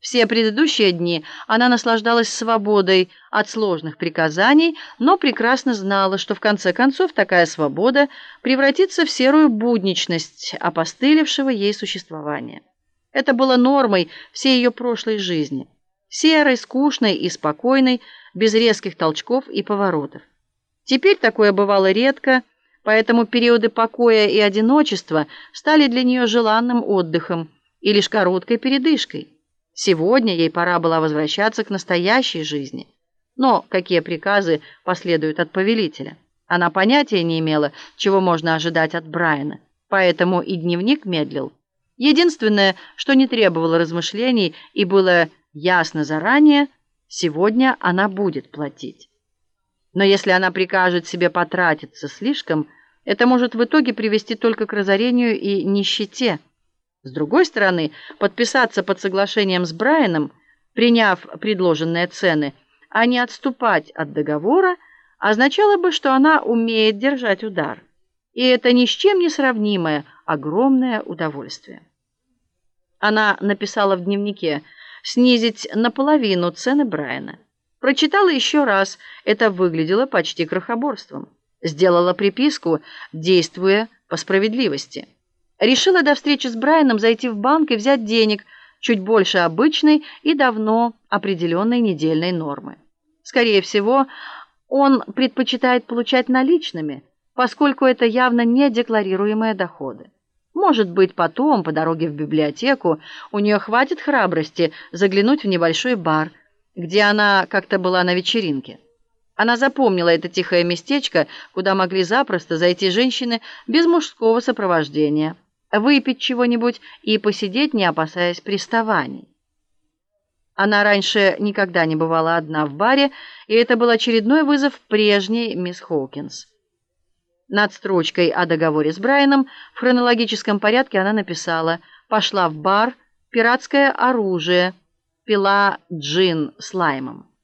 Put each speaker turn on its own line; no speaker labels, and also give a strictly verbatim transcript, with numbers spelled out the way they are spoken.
Все предыдущие дни она наслаждалась свободой от сложных приказаний, но прекрасно знала, что в конце концов такая свобода превратится в серую будничность опостылевшего ей существования. Это было нормой всей ее прошлой жизни, серой, скучной и спокойной, без резких толчков и поворотов. Теперь такое бывало редко, поэтому периоды покоя и одиночества стали для нее желанным отдыхом и лишь короткой передышкой. Сегодня ей пора было возвращаться к настоящей жизни. Но какие приказы последуют от повелителя? Она понятия не имела, чего можно ожидать от Брайана, поэтому и дневник медлил. Единственное, что не требовало размышлений и было ясно заранее, сегодня она будет платить. Но если она прикажет себе потратиться слишком, это может в итоге привести только к разорению и нищете. С другой стороны, подписаться под соглашением с Брайаном, приняв предложенные цены, а не отступать от договора, означало бы, что она умеет держать удар. И это ни с чем не сравнимое огромное удовольствие. Она написала в дневнике снизить наполовину цены Брайана. Прочитала еще раз, это выглядело почти крохоборством. Сделала приписку, действуя по справедливости. Решила до встречи с Брайаном зайти в банк и взять денег, чуть больше обычной и давно определенной недельной нормы. Скорее всего, он предпочитает получать наличными, поскольку это явно не декларируемые доходы. Может быть, потом, по дороге в библиотеку, у нее хватит храбрости заглянуть в небольшой бар, где она как-то была на вечеринке. Она запомнила это тихое местечко, куда могли запросто зайти женщины без мужского сопровождения, выпить чего-нибудь и посидеть, не опасаясь приставаний. Она раньше никогда не бывала одна в баре, и это был очередной вызов прежней мисс Хоукинс. Над строчкой о договоре с Брайаном в хронологическом порядке она написала: «Пошла в бар, пиратское оружие, пила джин с лаймом».